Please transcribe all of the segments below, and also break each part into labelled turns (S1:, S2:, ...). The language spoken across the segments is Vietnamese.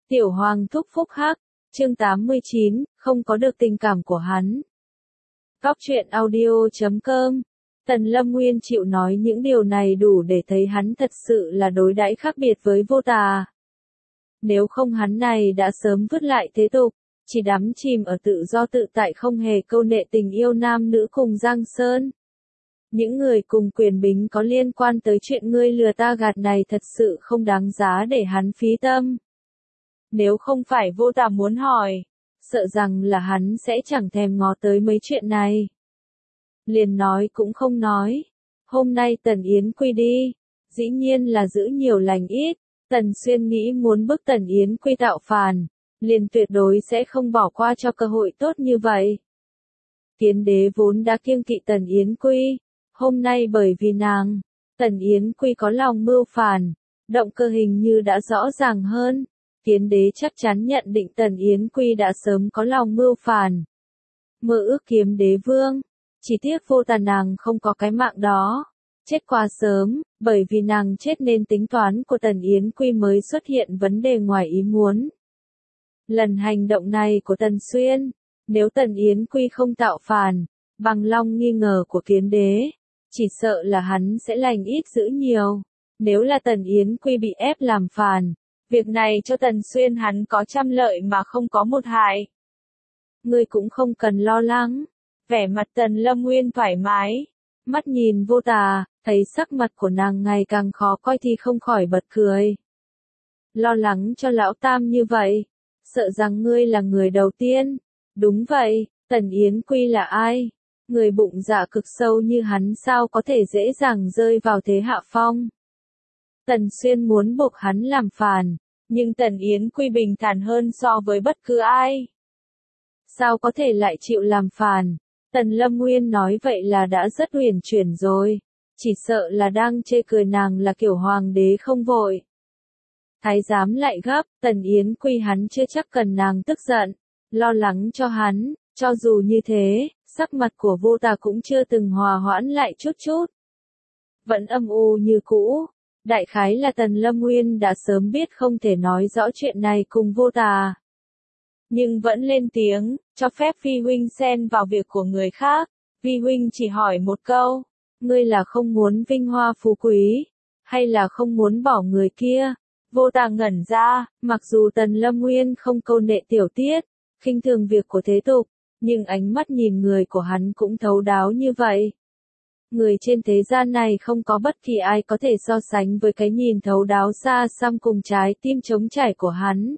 S1: Tiểu Hoàng thúc phúc hắc, chương 89, không có được tình cảm của hắn. Góc truyện audio.com. Tần Lâm Nguyên chịu nói những điều này đủ để thấy hắn thật sự là đối đãi khác biệt với Vô Tà. Nếu không hắn này đã sớm vứt lại thế tục, chỉ đắm chìm ở tự do tự tại không hề câu nệ tình yêu nam nữ cùng Giang Sơn. Những người cùng quyền bính có liên quan tới chuyện ngươi lừa ta gạt này thật sự không đáng giá để hắn phí tâm. Nếu không phải Vô Tà muốn hỏi, sợ rằng là hắn sẽ chẳng thèm ngó tới mấy chuyện này. Liền nói cũng không nói. Hôm nay Tần Yến Quy đi, dĩ nhiên là giữ nhiều lành ít. Tần Xuyên nghĩ muốn bức Tần Yến Quy tạo phản, liền tuyệt đối sẽ không bỏ qua cho cơ hội tốt như vậy. Kiến đế vốn đã kiêng kỵ Tần Yến Quy, hôm nay bởi vì nàng, Tần Yến Quy có lòng mưu phản, động cơ hình như đã rõ ràng hơn. Kiến đế chắc chắn nhận định Tần Yến Quy đã sớm có lòng mưu phản. Mơ ước kiếm đế vương, chỉ tiếc Vô Tà nàng không có cái mạng đó, chết quá sớm, bởi vì nàng chết nên tính toán của Tần Yến Quy mới xuất hiện vấn đề ngoài ý muốn. Lần hành động này của Tần Xuyên, nếu Tần Yến Quy không tạo phản, bằng lòng nghi ngờ của kiến đế, chỉ sợ là hắn sẽ lành ít dữ nhiều. Nếu là Tần Yến Quy bị ép làm phản, việc này cho Tần Xuyên hắn có trăm lợi mà không có một hại. Ngươi cũng không cần lo lắng. Vẻ mặt Tần Lâm Nguyên thoải mái. Mắt nhìn Vô Tà, thấy sắc mặt của nàng ngày càng khó coi thì không khỏi bật cười. Lo lắng cho lão tam như vậy. Sợ rằng ngươi là người đầu tiên. Đúng vậy, Tần Yến Quy là ai? Người bụng dạ cực sâu như hắn sao có thể dễ dàng rơi vào thế hạ phong? Tần Xuyên muốn buộc hắn làm phản, nhưng Tần Yến Quy bình thản hơn so với bất cứ ai. Sao có thể lại chịu làm phản? Tần Lâm Nguyên nói vậy là đã rất uyển chuyển rồi, chỉ sợ là đang chê cười nàng là kiểu hoàng đế không vội. Thái giám lại gấp, Tần Yến Quy hắn chưa chắc cần nàng tức giận, lo lắng cho hắn, cho dù như thế, sắc mặt của Vô Tà cũng chưa từng hòa hoãn lại chút chút. Vẫn âm u như cũ. Đại khái là Tần Lâm Nguyên đã sớm biết không thể nói rõ chuyện này cùng Vô Tà. Nhưng vẫn lên tiếng, cho phép Vi huynh xen vào việc của người khác. Vi huynh chỉ hỏi một câu, ngươi là không muốn vinh hoa phú quý, hay là không muốn bỏ người kia? Vô Tà ngẩn ra, mặc dù Tần Lâm Nguyên không câu nệ tiểu tiết, khinh thường việc của thế tục, nhưng ánh mắt nhìn người của hắn cũng thấu đáo như vậy. Người trên thế gian này không có bất kỳ ai có thể so sánh với cái nhìn thấu đáo xa xăm cùng trái tim trống trải của hắn.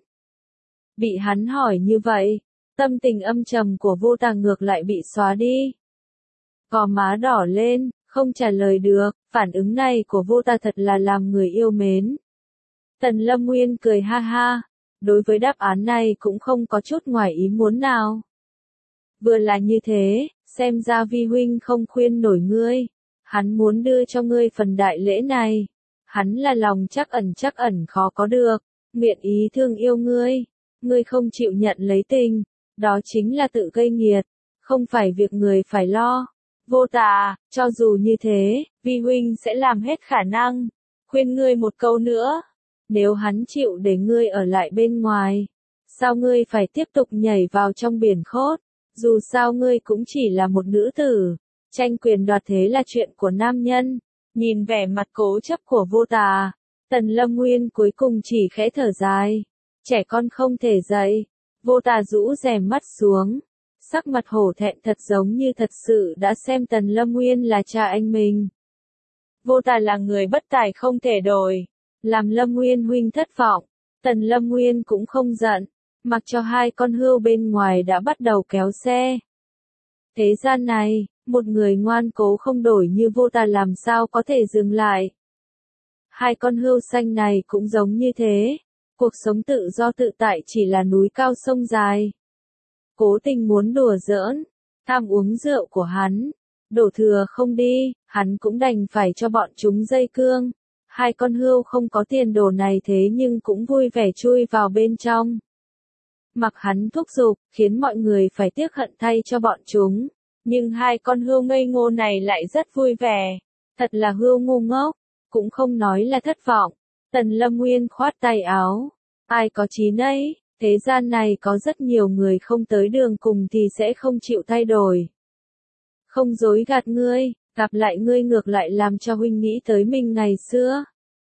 S1: Bị hắn hỏi như vậy, tâm tình âm trầm của Vô Tà ngược lại bị xóa đi. Gò má đỏ lên, không trả lời được, phản ứng này của Vô Tà thật là làm người yêu mến. Tần Lâm Nguyên cười ha ha, đối với đáp án này cũng không có chút ngoài ý muốn nào. Vừa là như thế, xem ra Vi huynh không khuyên nổi ngươi, hắn muốn đưa cho ngươi phần đại lễ này. Hắn là lòng chắc ẩn khó có được, nguyện ý thương yêu ngươi, ngươi không chịu nhận lấy tình, đó chính là tự gây nghiệt, không phải việc người phải lo. Vô Tà, cho dù như thế, Vi huynh sẽ làm hết khả năng, khuyên ngươi một câu nữa, nếu hắn chịu để ngươi ở lại bên ngoài, sao ngươi phải tiếp tục nhảy vào trong biển khốt? Dù sao ngươi cũng chỉ là một nữ tử, tranh quyền đoạt thế là chuyện của nam nhân. Nhìn vẻ mặt cố chấp của Vô Tà, Tần Lâm Nguyên cuối cùng chỉ khẽ thở dài. Trẻ con không thể dạy. Vô Tà rũ rèm mắt xuống, sắc mặt hổ thẹn thật giống như thật sự đã xem Tần Lâm Nguyên là cha anh mình. Vô Tà là người bất tài không thể đổi, làm Lâm Nguyên huynh thất vọng. Tần Lâm Nguyên cũng không giận, mặc cho hai con hươu bên ngoài đã bắt đầu kéo xe. Thế gian này, một người ngoan cố không đổi như Vô Tà làm sao có thể dừng lại. Hai con hươu xanh này cũng giống như thế, cuộc sống tự do tự tại chỉ là núi cao sông dài. Cố tình muốn đùa giỡn, tham uống rượu của hắn, đổ thừa không đi, hắn cũng đành phải cho bọn chúng dây cương. Hai con hươu không có tiền đồ này thế nhưng cũng vui vẻ chui vào bên trong. Mặc hắn thúc giục, khiến mọi người phải tiếc hận thay cho bọn chúng. Nhưng hai con hươu ngây ngô này lại rất vui vẻ. Thật là hươu ngu ngốc, cũng không nói là thất vọng. Tần Lâm Nguyên khoát tay áo. Ai có chí nấy, thế gian này có rất nhiều người không tới đường cùng thì sẽ không chịu thay đổi. Không dối gạt ngươi, gặp lại ngươi ngược lại làm cho huynh nghĩ tới mình ngày xưa.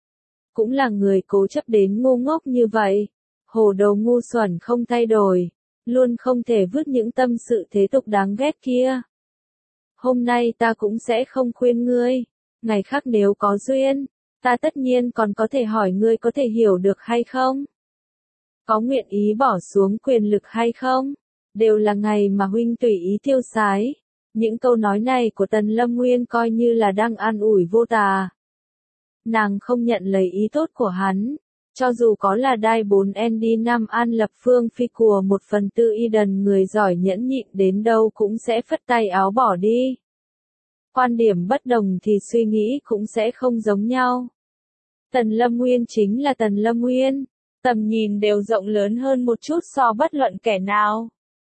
S1: Cũng là người cố chấp đến ngu ngốc như vậy, hồ đồ ngu xuẩn không thay đổi, luôn không thể vứt những tâm sự thế tục đáng ghét kia. Hôm nay ta cũng sẽ không khuyên ngươi, ngày khác nếu có duyên, ta tất nhiên còn có thể hỏi ngươi có thể hiểu được hay không? Có nguyện ý bỏ xuống quyền lực hay không? Đều là ngày mà huynh tùy ý tiêu sái. Những câu nói này của Tần Lâm Nguyên coi như là đang an ủi Vô Tà. Nàng không nhận lấy ý tốt của hắn. Cho dù có là đai 4ND Nam An Lập Phương Phi của 1/4 y đần người giỏi nhẫn nhịn đến đâu cũng sẽ phất tay áo bỏ đi. Quan điểm bất đồng thì suy nghĩ cũng sẽ không giống nhau. Tần Lâm Nguyên chính là Tần Lâm Nguyên, tầm nhìn đều rộng lớn hơn một chút so bất luận kẻ nào.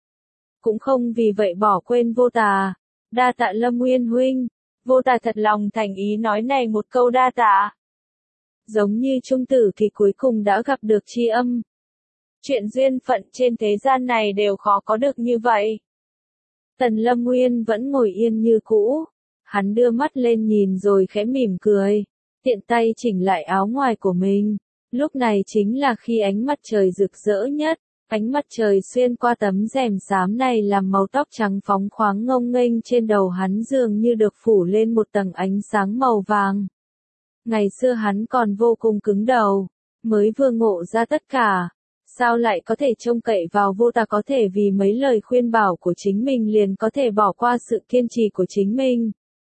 S1: Cũng không vì vậy bỏ quên Vô Tà. Đa tạ Lâm Nguyên huynh. Vô Tà thật lòng thành ý nói này một câu đa tạ. Giống như trung tử thì cuối cùng đã gặp được tri âm. Chuyện duyên phận trên thế gian này đều khó có được như vậy. Tần Lâm Nguyên vẫn ngồi yên như cũ. Hắn đưa mắt lên nhìn rồi khẽ mỉm cười. Tiện tay chỉnh lại áo ngoài của mình. Lúc này chính là khi ánh mặt trời rực rỡ nhất. Ánh mặt trời xuyên qua tấm rèm xám này làm màu tóc trắng phóng khoáng ngông nghênh trên đầu hắn dường như được phủ lên một tầng ánh sáng màu vàng. Ngày xưa hắn còn vô cùng cứng đầu, mới vừa ngộ ra tất cả. Sao lại có thể trông cậy vào Vô Tà có thể vì mấy lời khuyên bảo của chính mình liền có thể bỏ qua sự kiên trì của chính mình.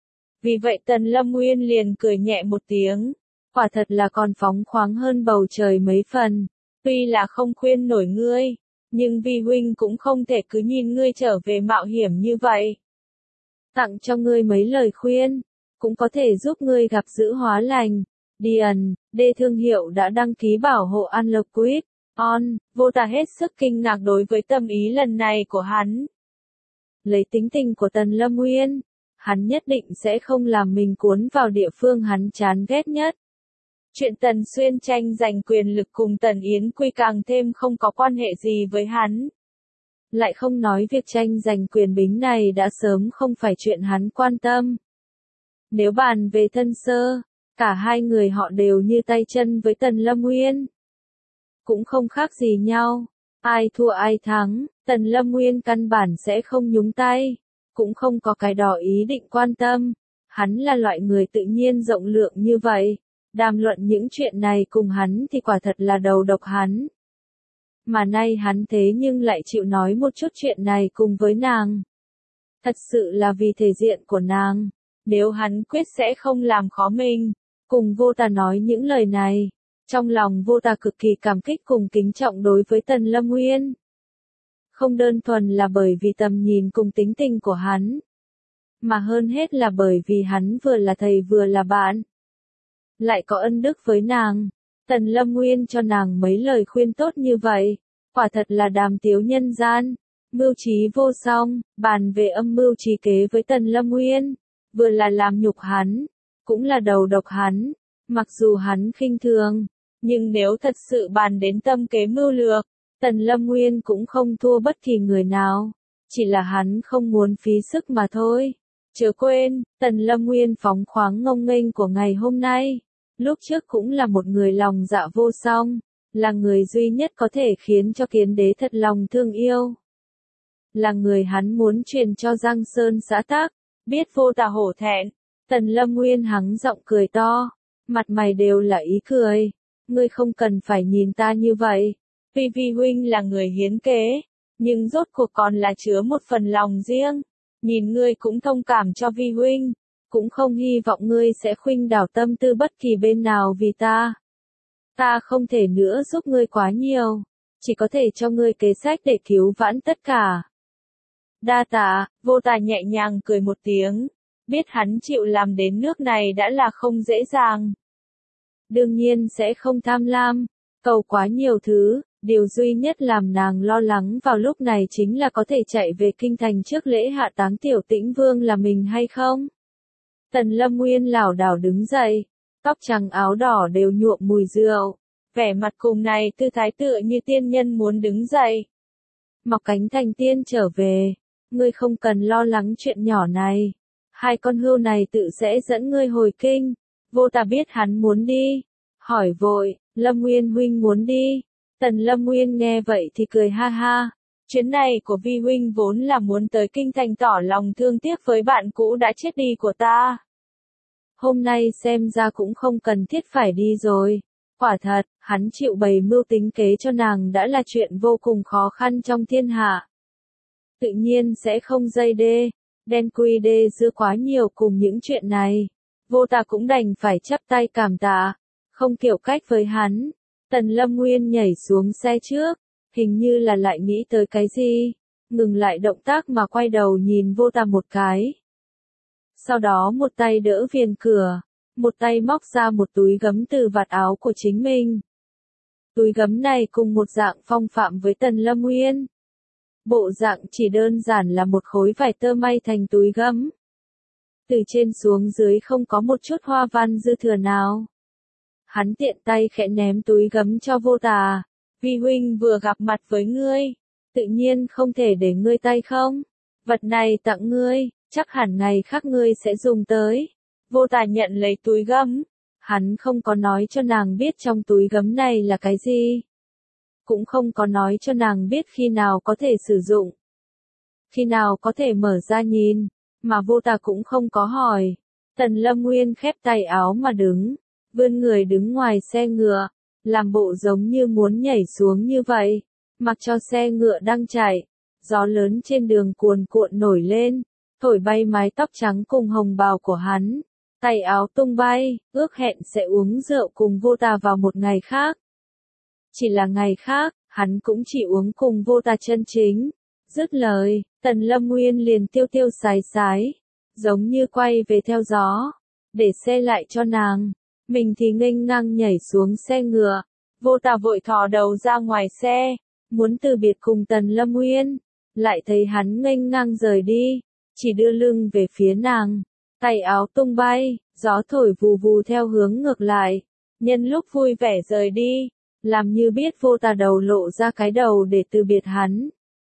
S1: Vì vậy Tần Lâm Nguyên liền cười nhẹ một tiếng. Quả thật là còn phóng khoáng hơn bầu trời mấy phần. Tuy là không khuyên nổi ngươi, nhưng vi huynh cũng không thể cứ nhìn ngươi trở về mạo hiểm như vậy. Tặng cho ngươi mấy lời khuyên, cũng có thể giúp ngươi gặp dữ hóa lành. Điền, đê thương hiệu đã đăng ký bảo hộ Unlocked On. Vô Tà hết sức kinh ngạc đối với tâm ý lần này của hắn. Lấy tính tình của Tần Lâm Nguyên, hắn nhất định sẽ không làm mình cuốn vào địa phương hắn chán ghét nhất. Chuyện Tần Xuyên tranh giành quyền lực cùng Tần Yến Quy càng thêm không có quan hệ gì với hắn. Lại không nói việc tranh giành quyền bính này đã sớm không phải chuyện hắn quan tâm. Nếu bàn về thân sơ, cả hai người họ đều như tay chân với Tần Lâm Nguyên. Cũng không khác gì nhau, ai thua ai thắng, Tần Lâm Nguyên căn bản sẽ không nhúng tay, cũng không có cái đỏ ý định quan tâm. Hắn là loại người tự nhiên rộng lượng như vậy. Đàm luận những chuyện này cùng hắn thì quả thật là đầu độc hắn. Mà nay hắn thế nhưng lại chịu nói một chút chuyện này cùng với nàng. Thật sự là vì thể diện của nàng. Nếu hắn quyết sẽ không làm khó mình, cùng Vô Tà nói những lời này. Trong lòng Vô Tà cực kỳ cảm kích cùng kính trọng đối với Tần Lâm Nguyên. Không đơn thuần là bởi vì tầm nhìn cùng tính tình của hắn. Mà hơn hết là bởi vì hắn vừa là thầy vừa là bạn. Lại có ân đức với nàng. Tần Lâm Nguyên cho nàng mấy lời khuyên tốt như vậy. Quả thật là đàm tiếu nhân gian. Mưu trí vô song, bàn về âm mưu trí kế với Tần Lâm Nguyên. Vừa là làm nhục hắn, cũng là đầu độc hắn. Mặc dù hắn khinh thường, nhưng nếu thật sự bàn đến tâm kế mưu lược, Tần Lâm Nguyên cũng không thua bất kỳ người nào. Chỉ là hắn không muốn phí sức mà thôi. Chớ quên, Tần Lâm Nguyên phóng khoáng ngông nghênh của ngày hôm nay. Lúc trước cũng là một người lòng dạ vô song, là người duy nhất có thể khiến cho Kiến Đế thật lòng thương yêu. Là người hắn muốn truyền cho Giang Sơn xã tắc, biết Vô Tà hổ thẹn. Tần Lâm Nguyên hắng giọng cười to, mặt mày đều là ý cười. Ngươi không cần phải nhìn ta như vậy. Vì vi huynh là người hiến kế, nhưng rốt cuộc còn là chứa một phần lòng riêng. Nhìn ngươi cũng thông cảm cho vi huynh, cũng không hy vọng ngươi sẽ khuynh đảo tâm tư bất kỳ bên nào vì ta. Ta không thể nữa giúp ngươi quá nhiều, chỉ có thể cho ngươi kế sách để cứu vãn tất cả. Đa tạ, Vô Tà nhẹ nhàng cười một tiếng, biết hắn chịu làm đến nước này đã là không dễ dàng. Đương nhiên sẽ không tham lam, cầu quá nhiều thứ. Điều duy nhất làm nàng lo lắng vào lúc này chính là có thể chạy về kinh thành trước lễ hạ táng Tiểu Tĩnh Vương là mình hay không. Tần Lâm Nguyên lảo đảo đứng dậy, tóc trắng áo đỏ đều nhuộm mùi rượu.
S2: vẻ mặt cùng này tư thái tựa như tiên nhân muốn đứng dậy.
S1: Mọc cánh thành tiên trở về, ngươi không cần lo lắng chuyện nhỏ này. Hai con hươu này tự sẽ dẫn ngươi hồi kinh. Vô Tà biết hắn muốn đi, hỏi vội, Lâm Nguyên huynh muốn đi. Tần Lâm Nguyên nghe vậy thì cười ha ha.
S2: Chuyến này của Vi huynh vốn là muốn tới kinh thành tỏ lòng thương tiếc với bạn cũ đã chết đi của ta.
S1: Hôm nay xem ra cũng không cần thiết phải đi rồi. Quả thật, hắn chịu bày mưu tính kế cho nàng đã là chuyện vô cùng khó khăn trong thiên hạ. Tự nhiên sẽ không dây đen quy đê dưa quá nhiều cùng những chuyện này. Vô Tà cũng đành phải chắp tay cảm tạ, không kiểu cách với hắn. Tần Lâm Nguyên nhảy xuống xe trước, hình như là lại nghĩ tới cái gì, ngừng lại động tác mà quay đầu nhìn Vô Tà một cái. Sau đó một tay đỡ viền cửa, một tay móc ra một túi gấm từ vạt áo của chính mình. Túi gấm này cùng một dạng phong phạm với Tần Lâm Nguyên. Bộ dạng chỉ đơn giản là một khối vải tơ may thành túi gấm. Từ trên xuống dưới không có một chút hoa văn dư thừa nào. Hắn tiện tay khẽ ném túi gấm cho Vô Tà.
S2: Vi huynh vừa gặp mặt với ngươi,
S1: tự nhiên không thể để ngươi tay không. Vật này tặng ngươi, chắc hẳn ngày khác ngươi sẽ dùng tới.
S2: Vô Tà nhận lấy túi gấm.
S1: Hắn không có nói cho nàng biết trong túi gấm này là cái gì. Cũng không có nói cho nàng biết khi nào có thể sử dụng. Khi nào có thể mở ra nhìn, mà Vô Tà cũng không có hỏi. Tần Lâm Nguyên khép tay áo mà đứng, vươn người đứng ngoài xe ngựa, làm bộ giống như muốn nhảy xuống như vậy, mặc cho xe ngựa đang chạy. Gió lớn trên đường cuồn cuộn nổi lên, thổi bay mái tóc trắng cùng hồng bào của hắn. Tay áo tung bay, ước hẹn sẽ uống rượu cùng Vô Tà vào một ngày khác. Chỉ là ngày khác, hắn cũng chỉ uống cùng Vô Tà chân chính. Dứt lời, Tần Lâm Nguyên liền tiêu tiêu sái sái, giống như quay về theo gió, để xe lại cho nàng. Mình thì nghênh ngang nhảy xuống xe ngựa.
S2: Vô Tà vội thò đầu ra ngoài xe,
S1: muốn từ biệt cùng Tần Lâm Nguyên, lại thấy hắn nghênh ngang rời đi, chỉ đưa lưng về phía nàng, tay áo tung bay, gió thổi vù vù theo hướng ngược lại,
S2: nhân lúc vui vẻ rời đi,
S1: làm như biết Vô Tà đầu lộ ra cái đầu để từ biệt hắn.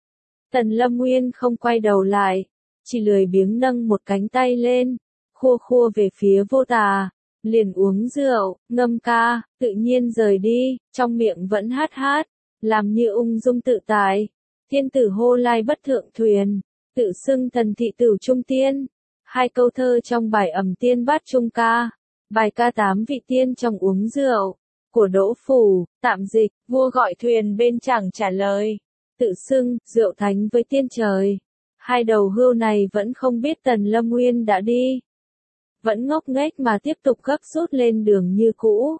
S1: Tần Lâm Nguyên không quay đầu lại, chỉ lười biếng nâng một cánh tay lên, khua khua về phía Vô Tà, liền uống rượu, ngâm ca, tự nhiên rời đi, trong miệng vẫn hát hát, làm như ung dung tự tại. Thiên tử hô lai bất thượng thuyền, tự xưng thần thị tử trung tiên. Hai câu thơ trong bài ẩm tiên bát trung ca, bài ca 8 vị tiên trong uống rượu, của Đỗ Phủ, tạm dịch,
S2: vua gọi thuyền bên chẳng trả lời.
S1: Tự xưng, rượu thánh với tiên trời. Hai đầu hươu này vẫn không biết Tần Lâm Nguyên đã đi. Vẫn ngốc nghếch mà tiếp tục gấp rút lên đường như cũ.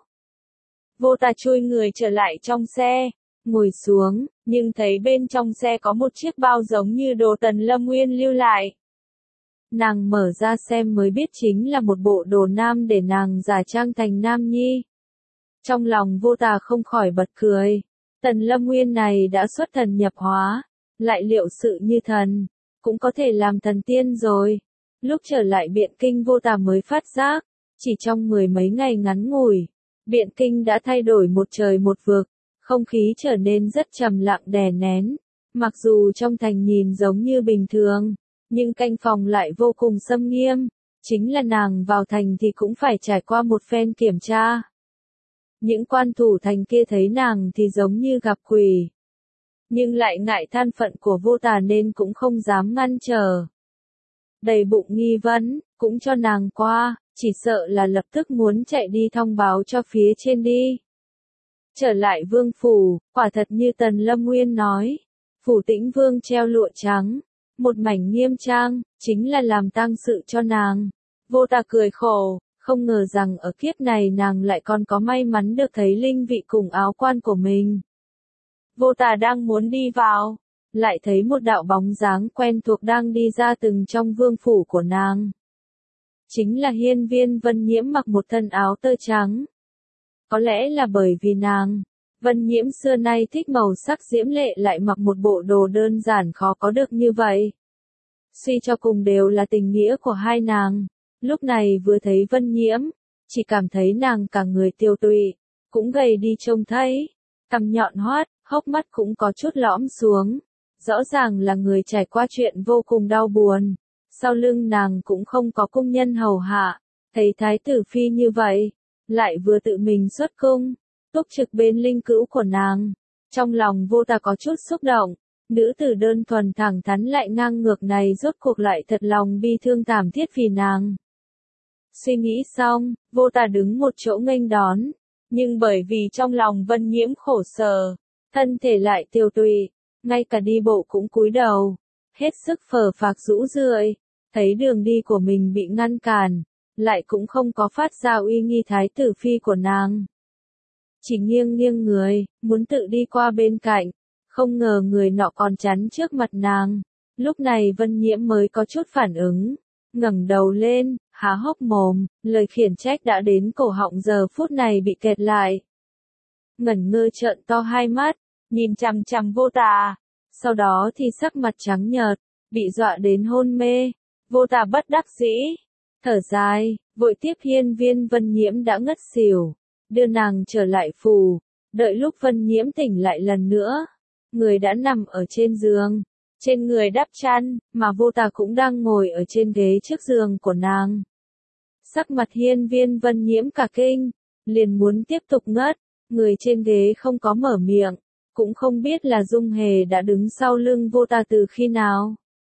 S2: Vô Tà chui người trở lại trong xe,
S1: ngồi xuống,
S2: nhưng thấy bên trong xe có một chiếc bao giống như đồ Tần Lâm Nguyên lưu lại.
S1: Nàng mở ra xem mới biết chính là một bộ đồ nam để nàng giả trang thành nam nhi. Trong lòng Vô Tà không khỏi bật cười. Tần Lâm Nguyên này đã xuất thần nhập hóa, lại liệu sự như thần, cũng có thể làm thần tiên rồi. Lúc trở lại Biện Kinh Vô Tà mới phát giác, chỉ trong 10 mấy ngày ngắn ngủi, Biện Kinh đã thay đổi một trời một vực, không khí trở nên rất trầm lặng đè nén. Mặc dù trong thành nhìn giống như bình thường, nhưng canh phòng lại vô cùng xâm nghiêm, chính là nàng vào thành thì cũng phải trải qua một phen kiểm tra. Những quan thủ thành kia thấy nàng thì giống như gặp quỷ, nhưng lại ngại thân phận của Vô Tà nên cũng không dám ngăn trở. Đầy bụng nghi vấn, cũng cho nàng qua, chỉ sợ là lập tức muốn chạy đi thông báo cho phía trên đi. Trở lại vương phủ, quả thật như Tần Lâm Nguyên nói, phủ Tĩnh Vương treo lụa trắng, một mảnh nghiêm trang, chính là làm tang sự cho nàng. Vô Tà cười khổ, không ngờ rằng ở kiếp này nàng lại còn có may mắn được thấy linh vị cùng áo quan của mình.
S2: Vô Tà đang muốn đi vào,
S1: lại thấy một đạo bóng dáng quen thuộc đang đi ra từng trong vương phủ của nàng. Chính là Hiên Viên Vân Nhiễm mặc một thân áo tơ trắng. Có lẽ là bởi vì nàng, Vân Nhiễm xưa nay thích màu sắc diễm lệ lại mặc một bộ đồ đơn giản khó có được như vậy. Suy cho cùng đều là tình nghĩa của hai nàng. Lúc này vừa thấy Vân Nhiễm, chỉ cảm thấy nàng cả người tiêu tụy, cũng gầy đi trông thấy, cằm nhọn hoắt, hốc mắt cũng có chút lõm xuống. Rõ ràng là người trải qua chuyện vô cùng đau buồn. Sau lưng nàng cũng không có cung nhân hầu hạ, thấy thái tử phi như vậy, lại vừa tự mình xuất cung, túc trực bên linh cữu của nàng. Trong lòng Vô Tà có chút xúc động, nữ tử đơn thuần thẳng thắn lại ngang ngược này rốt cuộc lại thật lòng bi thương thảm thiết vì nàng. Suy nghĩ xong, Vô Tà đứng một chỗ nghênh đón, nhưng bởi vì trong lòng Vân Nhiễm khổ sở, thân thể lại tiêu tụy, ngay cả đi bộ cũng cúi đầu, hết sức phờ phạc rũ rượi, thấy đường đi của mình bị ngăn cản, lại cũng không có phát ra uy nghi thái tử phi của nàng. Chỉ nghiêng nghiêng người, muốn tự đi qua bên cạnh, không ngờ người nọ còn chắn trước mặt nàng. Lúc này Vân Nhiễm mới có chút phản ứng, ngẩng đầu lên, há hốc mồm, lời khiển trách đã đến cổ họng giờ phút này bị kẹt lại. Ngẩn ngơ trợn to hai mắt, nhìn chằm chằm Vô Tà, sau đó thì sắc mặt trắng nhợt, bị dọa đến hôn mê. Vô Tà bất đắc dĩ, thở dài, vội tiếp hiên viên Vân Nhiễm đã ngất xỉu, đưa nàng trở lại phủ. Đợi lúc Vân Nhiễm tỉnh lại lần nữa, người đã nằm ở trên giường, trên người đắp chăn, mà Vô Tà cũng đang ngồi ở trên ghế trước giường của nàng. Sắc mặt hiên viên Vân Nhiễm cả kinh, liền muốn tiếp tục ngất, người trên ghế không có mở miệng, cũng không biết là Dung Hề đã đứng sau lưng Vô Tà từ khi nào.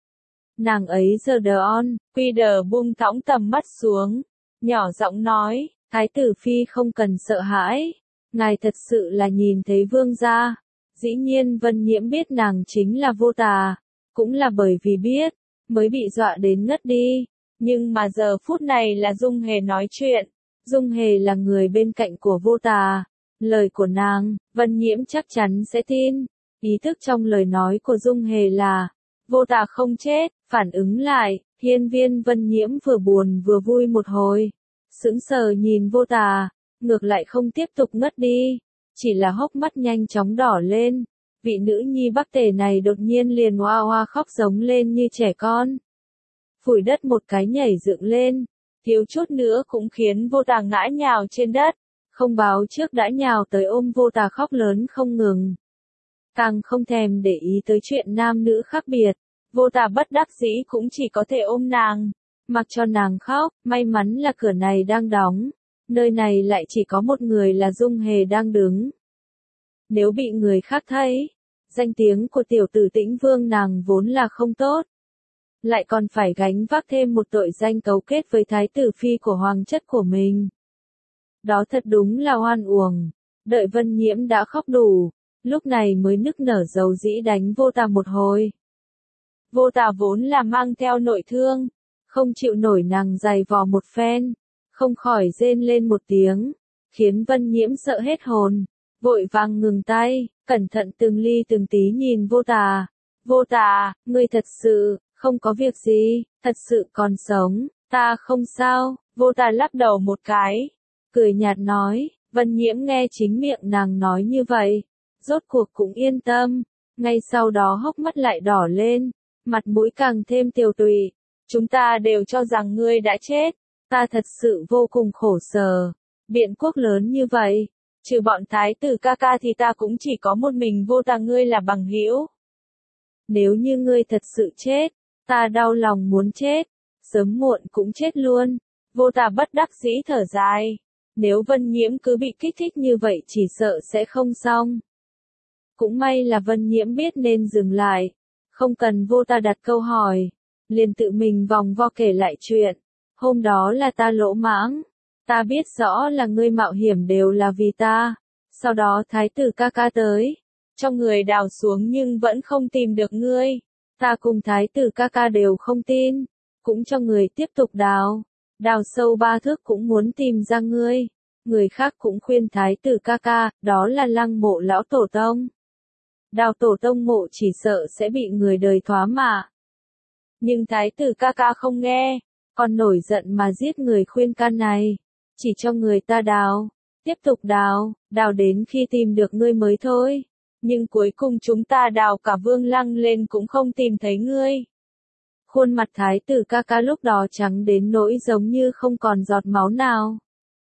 S1: Nàng ấy giờ đờ on, quy đờ buông thõng tầm mắt xuống, nhỏ giọng nói, thái tử phi không cần sợ hãi, ngài thật sự là nhìn thấy vương gia. Dĩ nhiên Vân Nhiễm biết nàng chính là Vô Tà, cũng là bởi vì biết, mới bị dọa đến ngất đi, nhưng mà giờ phút này là Dung Hề nói chuyện, Dung Hề là người bên cạnh của Vô Tà, lời của nàng, Vân Nhiễm chắc chắn sẽ tin, ý thức trong lời nói của Dung Hề là, Vô Tà không chết, phản ứng lại, hiên viên Vân Nhiễm vừa buồn vừa vui một hồi, sững sờ nhìn Vô Tà, ngược lại không tiếp tục ngất đi, chỉ là hốc mắt nhanh chóng đỏ lên, vị nữ nhi Bắc Tề này đột nhiên liền oa oa khóc giống lên như trẻ con. Phủi đất một cái nhảy dựng lên, thiếu chút nữa cũng khiến Vô Tà ngã nhào trên đất, không báo trước đã nhào tới ôm Vô Tà khóc lớn không ngừng. Càng không thèm để ý tới chuyện nam nữ khác biệt, Vô Tà bất đắc dĩ cũng chỉ có thể ôm nàng, mặc cho nàng khóc. May mắn là cửa này đang đóng, nơi này lại chỉ có một người là Dung Hề đang đứng. Nếu bị người khác thấy, danh tiếng của tiểu tử Tĩnh Vương nàng vốn là không tốt, lại còn phải gánh vác thêm một tội danh cấu kết với thái tử phi của hoàng chất của mình. Đó thật đúng là oan uổng. Đợi Vân Nhiễm đã khóc đủ, lúc này mới nức nở dầu dĩ đánh Vô Tà một hồi. Vô Tà vốn là mang theo nội thương, không chịu nổi nàng giày vò một phen, không khỏi rên lên một tiếng, khiến Vân Nhiễm sợ hết hồn, vội vàng ngừng tay, cẩn thận từng ly từng tí nhìn Vô Tà. Vô Tà, ngươi thật sự, không có việc gì, thật sự còn sống, ta không sao. Vô Tà lắc đầu một cái, cười nhạt nói. Vân Nhiễm nghe chính miệng nàng nói như vậy, rốt cuộc cũng yên tâm, ngay sau đó hốc mắt lại đỏ lên, mặt mũi càng thêm tiều tụy. Chúng ta đều cho rằng ngươi đã chết, ta thật sự vô cùng khổ sở. Biện quốc lớn như vậy, trừ bọn thái tử ca ca thì ta cũng chỉ có một mình Vô Tà ngươi là bằng hữu. Nếu như ngươi thật sự chết, ta đau lòng muốn chết, sớm muộn cũng chết luôn. Vô Tà bất đắc dĩ thở dài. Nếu Vân Nhiễm cứ bị kích thích như vậy chỉ sợ sẽ không xong. Cũng may là Vân Nhiễm biết nên dừng lại, không cần Vô Tà đặt câu hỏi, liền tự mình vòng vo kể lại chuyện. Hôm đó là ta lỗ mãng, ta biết rõ là ngươi mạo hiểm đều là vì ta. Sau đó thái tử ca ca tới, cho người đào xuống nhưng vẫn không tìm được ngươi. Ta cùng thái tử ca ca đều không tin, cũng cho người tiếp tục đào. Đào sâu 3 thước cũng muốn tìm ra ngươi. Người khác cũng khuyên thái tử ca ca, đó là lăng mộ lão tổ tông. Đào tổ tông mộ chỉ sợ sẽ bị người đời thoá mạ. Nhưng thái tử ca ca không nghe, còn nổi giận mà giết người khuyên can này. Chỉ cho người ta đào, tiếp tục đào, đào đến khi tìm được ngươi mới thôi. Nhưng cuối cùng chúng ta đào cả Vương Lăng lên cũng không tìm thấy ngươi. Khuôn mặt thái tử ca ca lúc đó trắng đến nỗi giống như không còn giọt máu nào.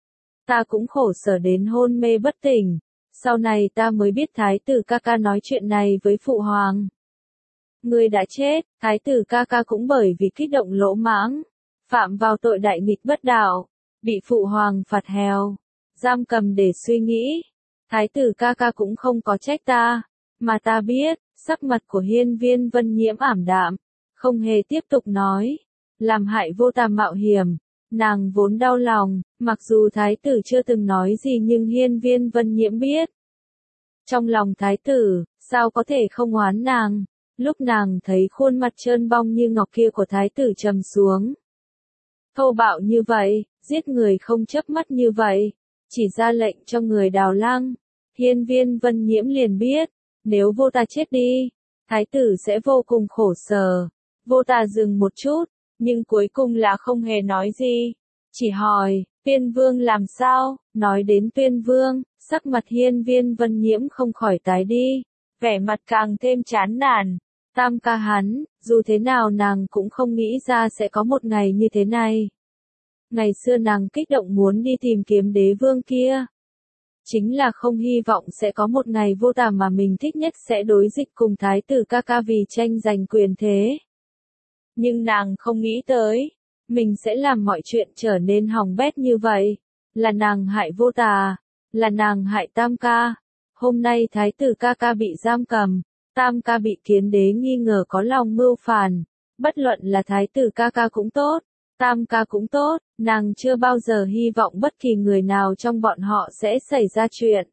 S1: ta cũng khổ sở đến hôn mê bất tỉnh. Sau này ta mới biết thái tử ca ca nói chuyện này với phụ hoàng. Ngươi đã chết, thái tử ca ca cũng bởi vì kích động lỗ mãng, phạm vào tội đại nghịch bất đạo, bị phụ hoàng phạt hèo, giam cầm để suy nghĩ. Thái tử ca ca cũng không có trách ta, mà ta biết, sắc mặt của Hiên Viên Vân Nhiễm ảm đạm, không hề tiếp tục nói, làm hại vô tà mạo hiểm. Nàng vốn đau lòng, mặc dù thái tử chưa từng nói gì nhưng Hiên Viên Vân Nhiễm biết. Trong lòng thái tử, sao có thể không oán nàng, lúc nàng thấy khuôn mặt trơn bong như ngọc kia của thái tử trầm xuống. Thô bạo như vậy, giết người không chớp mắt như vậy, chỉ ra lệnh cho người đào lăng. Hiên Viên Vân Nhiễm liền biết, nếu vô tà chết đi, thái tử sẽ vô cùng khổ sở. Vô tà dừng một chút, nhưng cuối cùng là không hề nói gì, chỉ hỏi, Tuyên Vương làm sao? Nói đến Tuyên Vương, sắc mặt Hiên Viên Vân Nhiễm không khỏi tái đi, vẻ mặt càng thêm chán nản. Tam ca hắn, dù thế nào nàng cũng không nghĩ ra sẽ có một ngày như thế này. Ngày xưa nàng kích động muốn đi tìm kiếm đế vương kia, chính là không hy vọng sẽ có một ngày vô tà mà mình thích nhất sẽ đối dịch cùng thái tử ca ca vì tranh giành quyền thế. Nhưng nàng không nghĩ tới, mình sẽ làm mọi chuyện trở nên hỏng bét như vậy. Là nàng hại vô tà, là nàng hại tam ca. Hôm nay thái tử ca ca bị giam cầm, tam ca bị kiến đế nghi ngờ có lòng mưu phản. Bất luận là thái tử ca ca cũng tốt, tam ca cũng tốt, nàng chưa bao giờ hy vọng bất kỳ người nào trong bọn họ sẽ xảy ra chuyện,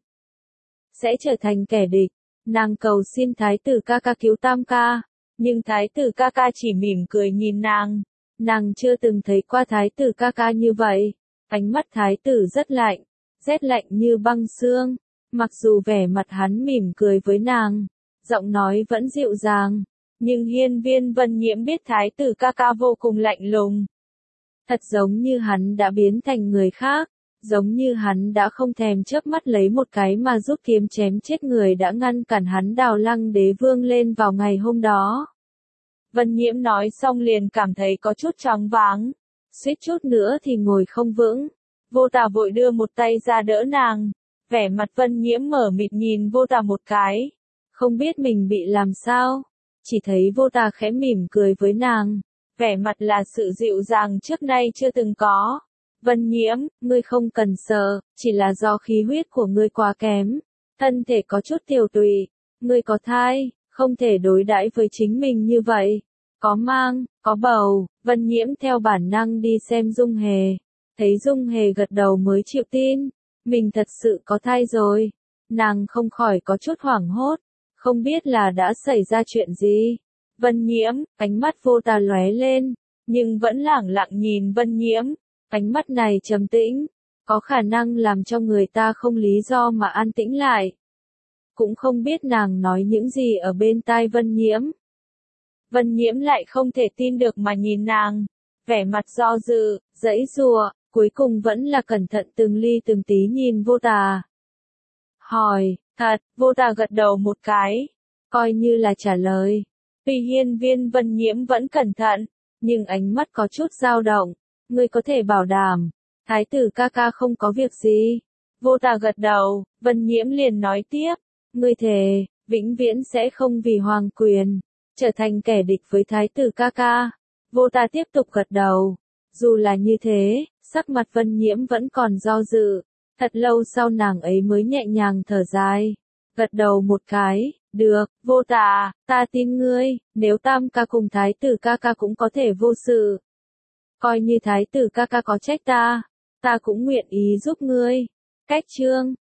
S1: sẽ trở thành kẻ địch. Nàng cầu xin thái tử ca ca cứu tam ca, nhưng thái tử ca ca chỉ mỉm cười nhìn nàng. Nàng chưa từng thấy qua thái tử ca ca như vậy. Ánh mắt thái tử rất lạnh, rét lạnh như băng xương. Mặc dù vẻ mặt hắn mỉm cười với nàng, giọng nói vẫn dịu dàng, nhưng Hiên Viên Vân Nhiễm biết thái tử ca ca vô cùng lạnh lùng. Thật giống như hắn đã biến thành người khác, giống như hắn đã không thèm chớp mắt lấy một cái mà rút kiếm chém chết người đã ngăn cản hắn đào lăng đế vương lên vào ngày hôm đó. Vân Nhiễm nói xong liền cảm thấy có chút choáng váng, suýt chút nữa thì ngồi không vững. Vô tà vội đưa một tay ra đỡ nàng, vẻ mặt Vân Nhiễm mở mịt nhìn vô tà một cái, không biết mình bị làm sao, chỉ thấy vô tà khẽ mỉm cười với nàng, vẻ mặt là sự dịu dàng trước nay chưa từng có. Vân Nhiễm, ngươi không cần sợ, chỉ là do khí huyết của ngươi quá kém, thân thể có chút tiểu tụy, ngươi có thai, không thể đối đãi với chính mình như vậy. Có mang, có bầu. Vân Nhiễm theo bản năng đi xem Dung Hề, thấy Dung Hề gật đầu mới chịu tin, mình thật sự có thai rồi. Nàng không khỏi có chút hoảng hốt, không biết là đã xảy ra chuyện gì. Vân Nhiễm, ánh mắt vô tà lóe lên, nhưng vẫn lẳng lặng nhìn Vân Nhiễm. Ánh mắt này trầm tĩnh, có khả năng làm cho người ta không lý do mà an tĩnh lại. Cũng không biết nàng nói những gì ở bên tai Vân Nhiễm. Vân Nhiễm lại không thể tin được mà nhìn nàng, vẻ mặt do dự, giãy giụa, cuối cùng vẫn là cẩn thận từng ly từng tí nhìn vô tà. Hỏi, thật, vô tà gật đầu một cái, coi như là trả lời. Tuy Hiên Viên Vân Nhiễm vẫn cẩn thận, nhưng ánh mắt có chút dao động. Ngươi có thể bảo đảm, thái tử ca ca không có việc gì. Vô tà gật đầu, Vân Nhiễm liền nói tiếp, ngươi thề, vĩnh viễn sẽ không vì hoàng quyền, trở thành kẻ địch với thái tử ca ca. Vô tà tiếp tục gật đầu, dù là như thế, sắc mặt Vân Nhiễm vẫn còn do dự, thật lâu sau nàng ấy mới nhẹ nhàng thở dài, gật đầu một cái, được, vô tà, ta tin ngươi, nếu tam ca cùng thái tử ca ca cũng có thể vô sự. Coi như thái tử ca ca có trách ta, ta cũng nguyện ý giúp ngươi. Cách chương